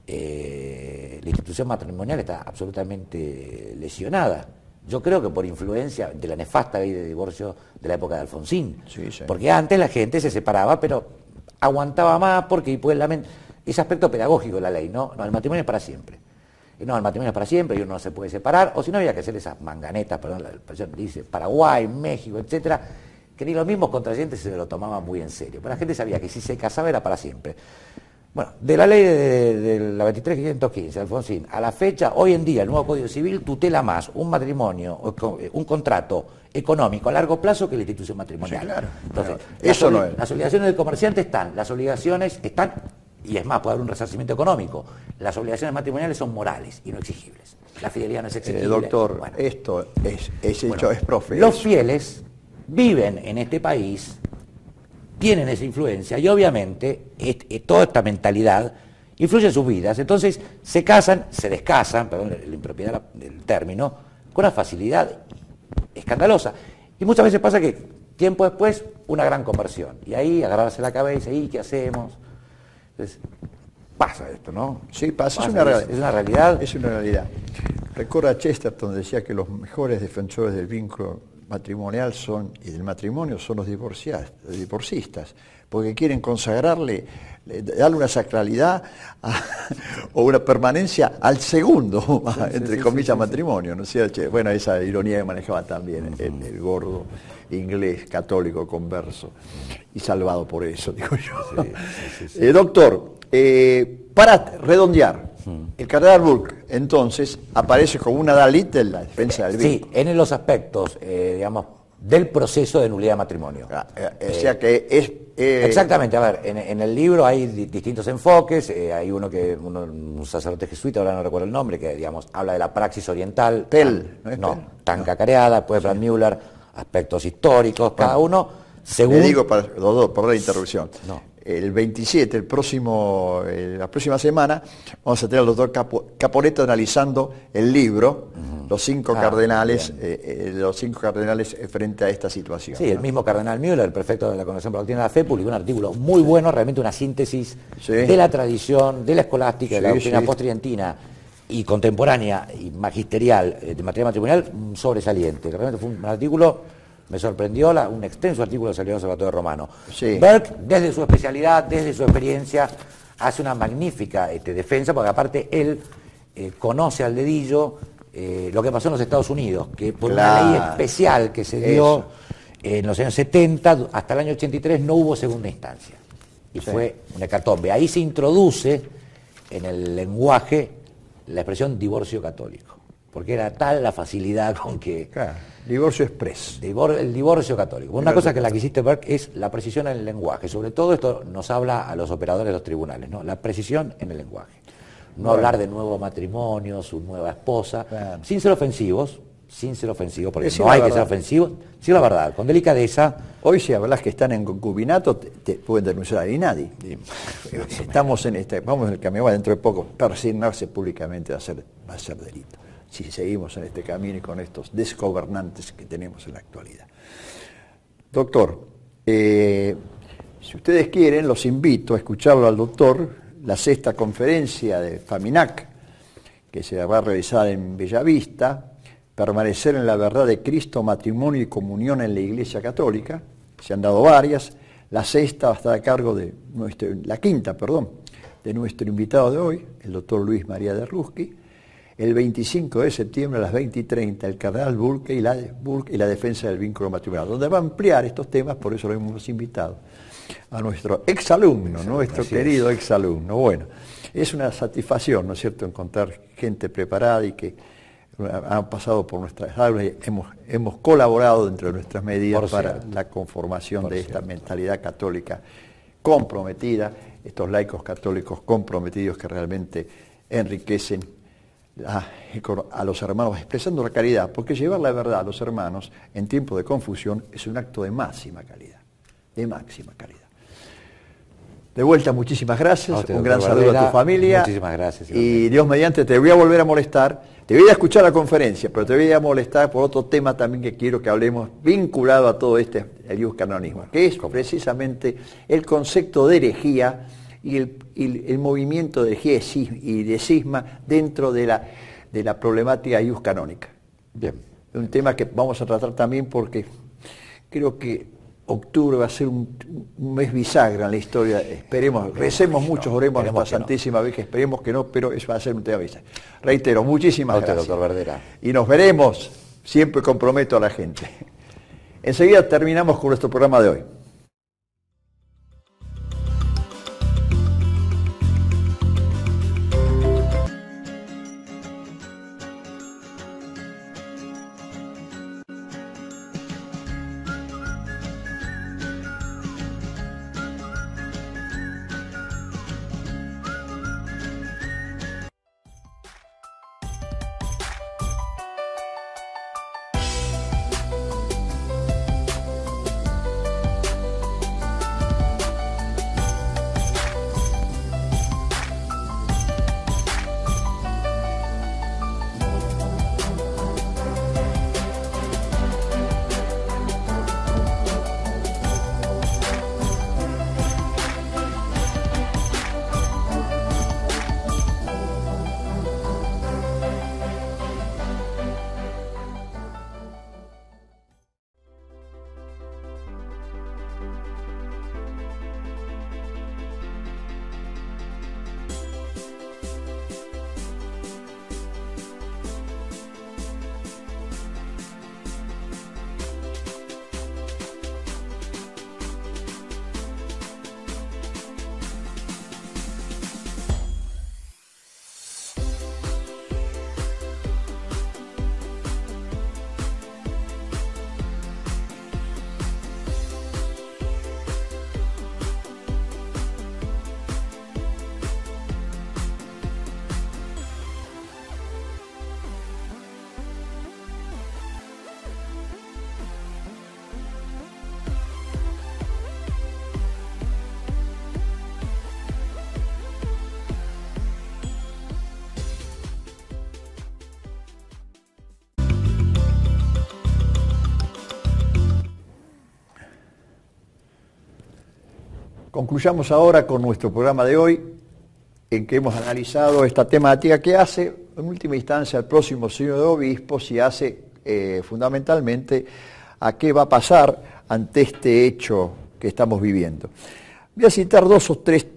Eh, la institución matrimonial está absolutamente lesionada. Yo creo que por influencia de la nefasta ley de divorcio de la época de Alfonsín. Sí, sí. Porque antes la gente se separaba, pero aguantaba más porque pues, la, ese aspecto pedagógico de la ley, ¿no? No, el matrimonio es para siempre. Y no, el matrimonio es para siempre y uno no se puede separar, o si no había que hacer esas manganetas, perdón, la expresión dice Paraguay, México, etcétera, que ni los mismos contrayentes se lo tomaban muy en serio. Pero la gente sabía que si se casaba era para siempre. Bueno, de la ley de, de, de la veintitrés mil quinientos quince, Alfonsín, a la fecha, hoy en día el nuevo Código Civil tutela más un matrimonio, un contrato económico a largo plazo que la institución matrimonial. Sí, claro. Entonces, Claro. Las, Eso no es. las obligaciones del comerciante están, las obligaciones están, y es más, puede haber un resarcimiento económico. Las obligaciones matrimoniales son morales y no exigibles. La fidelidad no es exigible. Eh, doctor, Bueno, esto es, es hecho, bueno, es profe. los es- fieles viven en este país, tienen esa influencia y obviamente et- et- toda esta mentalidad influye en sus vidas. Entonces se casan, se descasan, perdón la impropiedad del término, con una facilidad escandalosa. Y muchas veces pasa que tiempo después una gran conversión. Y ahí agarrarse la cabeza, ¿y qué hacemos? Entonces pasa esto, ¿no? Sí, pasa, es Pasa, una, real- es una realidad. Es una realidad. Recuerda Chesterton decía que los mejores defensores del vínculo matrimonial son y del matrimonio son los divorciados, los divorcistas, porque quieren consagrarle, le- darle una sacralidad a- o una permanencia al segundo, entre sí, comillas, sí, sí, matrimonio, ¿no es cierto? Bueno, esa ironía que manejaba también el, el gordo inglés católico converso y salvado por eso, digo yo. Sí, sí, sí, sí. Eh, doctor, eh, para redondear, el cardenal Burke entonces aparece como una Dalí de la defensa del Sí, vínculo. en los aspectos, eh, digamos, del proceso de nulidad de matrimonio. Ah, eh, o sea que es... eh, Exactamente, a ver, en, en el libro hay di- distintos enfoques, eh, hay uno que, uno, un sacerdote jesuita, ahora no recuerdo el nombre, que digamos, habla de la praxis oriental. Pell, tan, ¿no es no, Pell? tan No. cacareada, después Brad Müller, aspectos históricos, cada uno según... Le digo, para los dos, por la interrupción. No. El veintisiete, el próximo, eh, la próxima semana, vamos a tener al doctor Capo, Caponeta analizando el libro, los cinco Ah, cardenales, bien. eh, eh, los cinco cardenales eh, frente a esta situación. Sí, el ¿no? mismo cardenal Müller, el prefecto de la Congregación para la Doctrina de la Fe, publicó un artículo muy bueno, realmente una síntesis Sí. de la tradición, de la escolástica, de la Sí, doctrina sí. postridentina y contemporánea y magisterial eh, de materia matrimonial, mm, sobresaliente. Realmente fue un artículo, me sorprendió, la- un extenso artículo que salió en el Observatorio Romano. Sí. Burke, desde su especialidad, desde su experiencia, hace una magnífica este, defensa, porque aparte él eh, conoce al dedillo eh, lo que pasó en los Estados Unidos, que por Claro. una ley especial que se dio Eso. en los años setenta, hasta el año ochenta y tres no hubo segunda instancia. Y Sí. fue una hecatombe. Ahí se introduce en el lenguaje la expresión divorcio católico, porque era tal la facilidad con que... Claro, divorcio express. Divor- el divorcio católico. Una cosa que la que hiciste ver es la precisión en el lenguaje. Sobre todo esto nos habla a los operadores de los tribunales, ¿no? La precisión en el lenguaje. No Bueno. hablar de nuevo matrimonio, su nueva esposa, Claro. sin ser ofensivos, sin ser ofensivos, porque Decir no la hay que ser verdad. ofensivos, decir la verdad, con delicadeza. Hoy si hablas que están en concubinato, te, te pueden denunciar a nadie. Estamos en este, vamos en el camino, va dentro de poco, persignarse públicamente va a ser, va a ser delito. Si seguimos en este camino y con estos desgobernantes que tenemos en la actualidad. Doctor, eh, si ustedes quieren, los invito a escucharlo al doctor, la sexta conferencia de FAMINAC, que se va a realizar en Bellavista, permanecer en la verdad de Cristo, matrimonio y comunión en la Iglesia Católica. Se han dado varias. La sexta va a estar a cargo de nuestro, la quinta, perdón, de nuestro invitado de hoy, el doctor Luis María de Rusqui. el veinticinco de septiembre a las veinte y treinta, el cardenal Burke y la, Burke y la defensa del vínculo matrimonial, donde va a ampliar estos temas, por eso lo hemos invitado a nuestro exalumno, nuestro querido exalumno. Bueno, es una satisfacción, ¿no es cierto?, encontrar gente preparada y que han pasado por nuestras aulas y hemos, hemos colaborado dentro de nuestras medidas por para cierto. la conformación por de cierto. esta mentalidad católica comprometida, estos laicos católicos comprometidos que realmente enriquecen a, a los hermanos, expresando la caridad, porque llevar la verdad a los hermanos en tiempos de confusión es un acto de máxima calidad, de máxima calidad. De vuelta, muchísimas gracias, usted, un gran saludo Bardera, a tu familia. Muchísimas gracias. Y Dios mediante, te voy a volver a molestar, te voy a escuchar la conferencia, pero te voy a molestar por otro tema también que quiero que hablemos, vinculado a todo este, el iuscanonismo, que es precisamente el concepto de herejía y el, el, el movimiento de herejía y de cisma dentro de la, de la problemática iuscanónica. Bien. Un tema que vamos a tratar también porque creo que octubre va a ser un, un mes bisagra en la historia, esperemos, recemos mucho, oremos a la Santísima Virgen, esperemos que no, pero eso va a ser un tema bisagra. Reitero, muchísimas Doctor, gracias. Doctor Bardera. Y nos veremos, siempre comprometo a la gente. Enseguida terminamos con nuestro programa de hoy. Concluyamos ahora con nuestro programa de hoy, en que hemos analizado esta temática que hace, en última instancia, el próximo Sínodo de Obispos y hace eh, fundamentalmente a qué va a pasar ante este hecho que estamos viviendo. Voy a citar dos o tres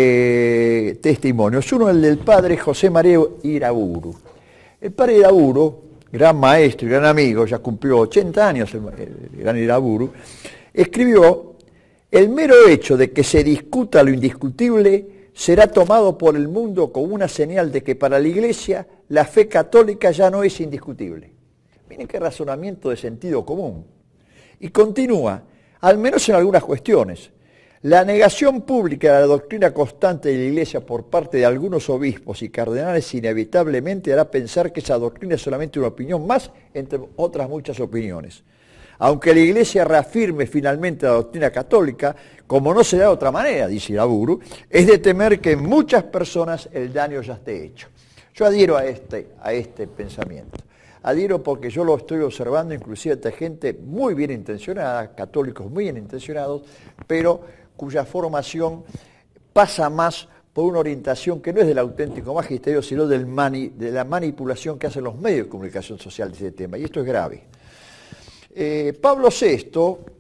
eh, testimonios. Uno, el del padre José María Iraburu. El padre Iraburu, gran maestro y gran amigo, ya cumplió ochenta años el, el gran Iraburu, escribió: el mero hecho de que se discuta lo indiscutible será tomado por el mundo como una señal de que para la Iglesia la fe católica ya no es indiscutible. Miren qué razonamiento de sentido común. Y continúa, al menos en algunas cuestiones. La negación pública de la doctrina constante de la Iglesia por parte de algunos obispos y cardenales inevitablemente hará pensar que esa doctrina es solamente una opinión más entre otras muchas opiniones. Aunque la Iglesia reafirme finalmente la doctrina católica, como no se da de otra manera, dice Iraburu, es de temer que en muchas personas el daño ya esté hecho. Yo adhiero a este, a este pensamiento. Adhiero porque yo lo estoy observando, inclusive de gente muy bien intencionada, católicos muy bien intencionados, pero cuya formación pasa más por una orientación que no es del auténtico magisterio, sino del mani, de la manipulación que hacen los medios de comunicación social de ese tema. Y esto es grave. Eh, Pablo sexto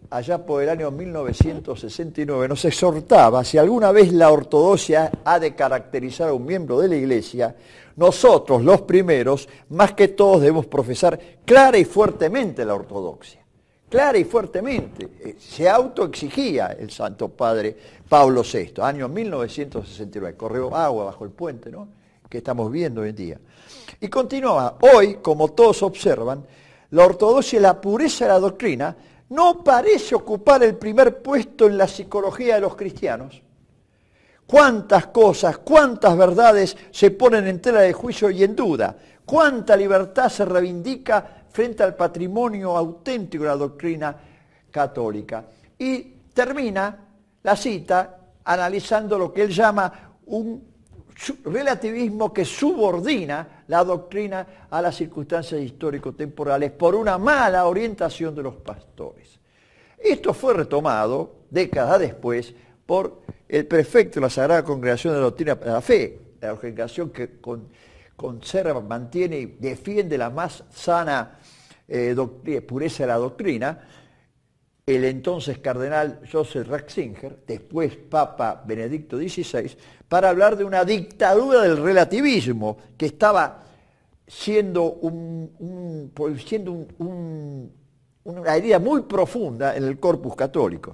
allá por el año mil novecientos sesenta y nueve, nos exhortaba, si alguna vez la ortodoxia ha de caracterizar a un miembro de la Iglesia, nosotros, los primeros, más que todos debemos profesar clara y fuertemente la ortodoxia. Clara y fuertemente. Se autoexigía el Santo Padre Pablo sexto, año mil novecientos sesenta y nueve. Corrió agua bajo el puente, ¿no?, que estamos viendo hoy en día. Y continúa, hoy, como todos observan, la ortodoxia y la pureza de la doctrina no parece ocupar el primer puesto en la psicología de los cristianos. Cuántas cosas, cuántas verdades se ponen en tela de juicio y en duda, cuánta libertad se reivindica frente al patrimonio auténtico de la doctrina católica. Y termina la cita analizando lo que él llama un relativismo que subordina la doctrina a las circunstancias histórico-temporales por una mala orientación de los pastores. Esto fue retomado décadas después por el prefecto de la Sagrada Congregación de la Doctrina de la Fe, la congregación que con, conserva, mantiene y defiende la más sana eh, pureza de la doctrina, el entonces cardenal Joseph Ratzinger, después Papa Benedicto dieciséis, para hablar de una dictadura del relativismo que estaba siendo, un, un, produciendo un, un, una herida muy profunda en el corpus católico.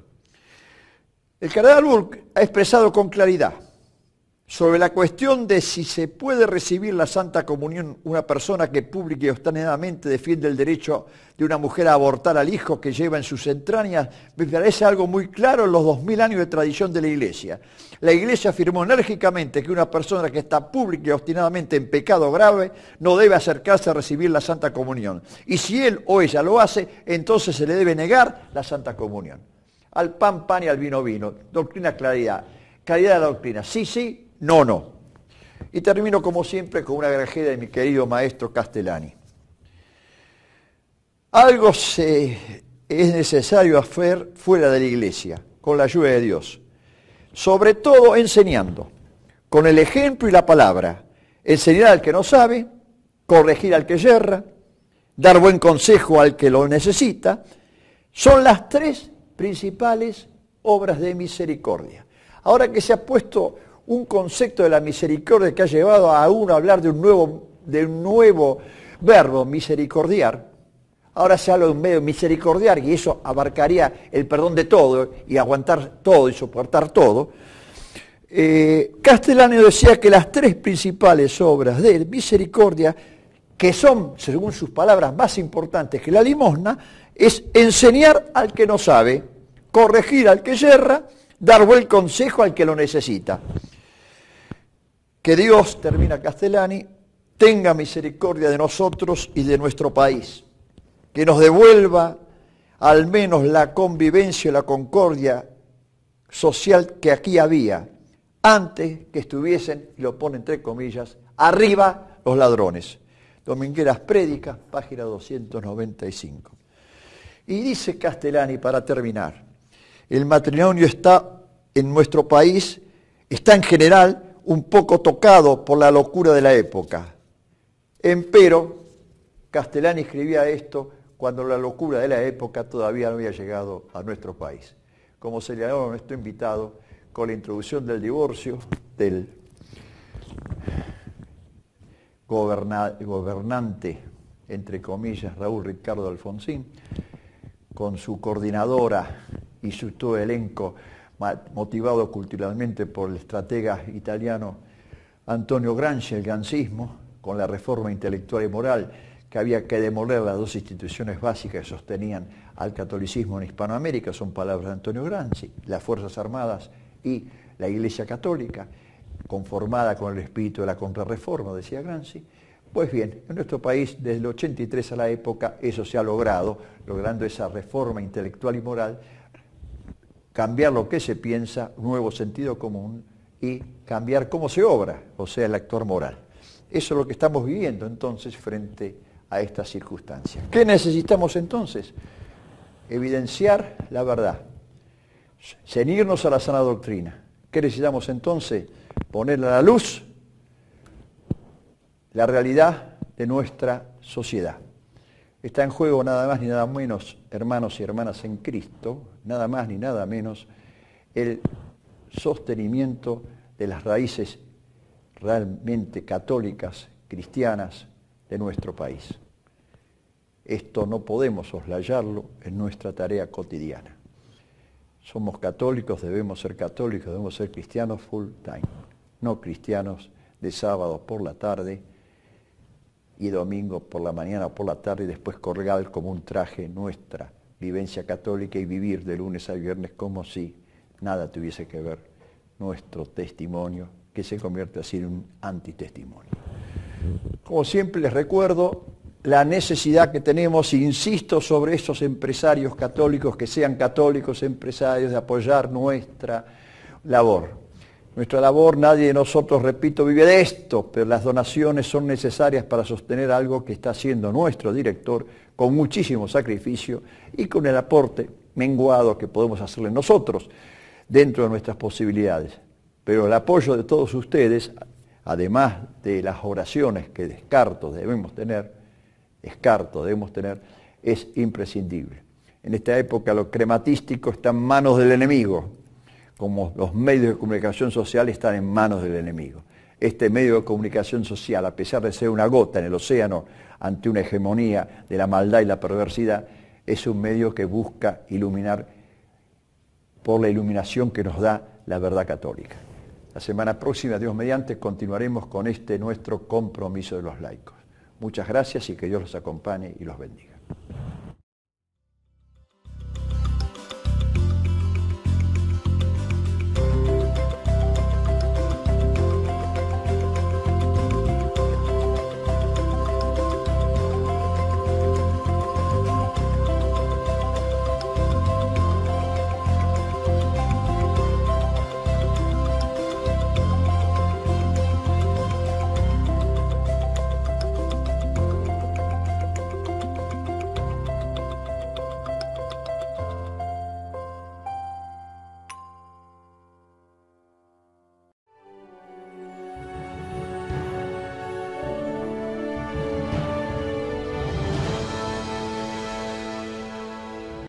El cardenal Burke ha expresado con claridad sobre la cuestión de si se puede recibir la Santa Comunión una persona que pública y obstinadamente defiende el derecho de una mujer a abortar al hijo que lleva en sus entrañas, me parece algo muy claro en los dos mil años de tradición de la Iglesia. La Iglesia afirmó enérgicamente que una persona que está pública y obstinadamente en pecado grave no debe acercarse a recibir la Santa Comunión. Y si él o ella lo hace, entonces se le debe negar la Santa Comunión. Al pan, pan y al vino, vino. Doctrina, claridad. Claridad de la doctrina. Sí, sí. No, no. Y termino como siempre con una tragedia de mi querido maestro Castellani. Algo se, es necesario hacer fuera de la Iglesia, con la ayuda de Dios. Sobre todo enseñando, con el ejemplo y la palabra. Enseñar al que no sabe, corregir al que yerra, dar buen consejo al que lo necesita. Son las tres principales obras de misericordia. Ahora que se ha puesto un concepto de la misericordia que ha llevado a uno a hablar de un nuevo, de un nuevo verbo, misericordiar. Ahora se habla de un medio misericordiar y eso abarcaría el perdón de todo y aguantar todo y soportar todo. Eh, Castellani decía que las tres principales obras de misericordia, que son, según sus palabras, más importantes que la limosna, es enseñar al que no sabe, corregir al que yerra, dar buen consejo al que lo necesita. Que Dios, termina Castellani, tenga misericordia de nosotros y de nuestro país, que nos devuelva al menos la convivencia y la concordia social que aquí había, antes que estuviesen, y lo pone entre comillas, arriba los ladrones. Domingueras Prédicas, página doscientos noventa y cinco. Y dice Castellani, para terminar, el matrimonio está en nuestro país, está en general un poco tocado por la locura de la época. Empero, Castellani escribía esto cuando la locura de la época todavía no había llegado a nuestro país. Como señaló nuestro invitado, con la introducción del divorcio del goberna- gobernante, entre comillas, Raúl Ricardo Alfonsín, con su coordinadora y su todo elenco motivado culturalmente por el estratega italiano Antonio Gramsci, el gramscismo, con la reforma intelectual y moral, que había que demoler las dos instituciones básicas que sostenían al catolicismo en Hispanoamérica, son palabras de Antonio Gramsci, las Fuerzas Armadas y la Iglesia Católica, conformada con el espíritu de la contrarreforma, decía Gramsci. Pues bien, en nuestro país, desde el ochenta y tres a la época, eso se ha logrado, logrando esa reforma intelectual y moral, cambiar lo que se piensa, nuevo sentido común, y cambiar cómo se obra, o sea, el actor moral. Eso es lo que estamos viviendo entonces frente a estas circunstancias. ¿Qué necesitamos entonces? Evidenciar la verdad, ceñirnos a la sana doctrina. ¿Qué necesitamos entonces? Poner a la luz la realidad de nuestra sociedad. Está en juego nada más ni nada menos, hermanos y hermanas en Cristo, nada más ni nada menos, el sostenimiento de las raíces realmente católicas, cristianas de nuestro país. Esto no podemos soslayarlo en nuestra tarea cotidiana. Somos católicos, debemos ser católicos, debemos ser cristianos full time, no cristianos de sábado por la tarde y domingo por la mañana o por la tarde y después colgar como un traje nuestra vivencia católica y vivir de lunes a viernes como si nada tuviese que ver nuestro testimonio, que se convierte así en un antitestimonio. Como siempre les recuerdo la necesidad que tenemos, insisto, sobre esos empresarios católicos, que sean católicos empresarios, de apoyar nuestra labor. Nuestra labor, nadie de nosotros, repito, vive de esto, pero las donaciones son necesarias para sostener algo que está haciendo nuestro director con muchísimo sacrificio y con el aporte menguado que podemos hacerle nosotros dentro de nuestras posibilidades. Pero el apoyo de todos ustedes, además de las oraciones que descarto debemos tener, descarto debemos tener, es imprescindible. En esta época lo crematístico está en manos del enemigo, como los medios de comunicación social están en manos del enemigo. Este medio de comunicación social, a pesar de ser una gota en el océano ante una hegemonía de la maldad y la perversidad, es un medio que busca iluminar por la iluminación que nos da la verdad católica. La semana próxima, Dios mediante, continuaremos con este nuestro compromiso de los laicos. Muchas gracias y que Dios los acompañe y los bendiga.